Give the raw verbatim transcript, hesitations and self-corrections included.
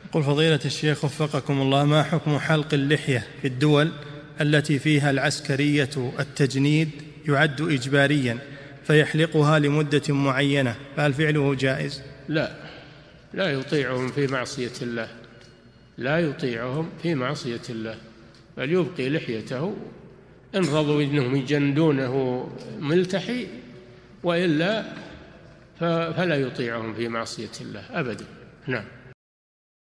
قل فضيلة الشيخ وفقكم الله، ما حكم حلق اللحية في الدول التي فيها العسكرية التجنيد يعد إجباريا فيحلقها لمدة معينة، فهل فعله جائز؟ لا، لا يطيعهم في معصية الله، لا يطيعهم في معصية الله، بل يبقي لحيته إن رضوا إنهم يجندونه ملتحي، وإلا فلا يطيعهم في معصية الله أبدا. نعم.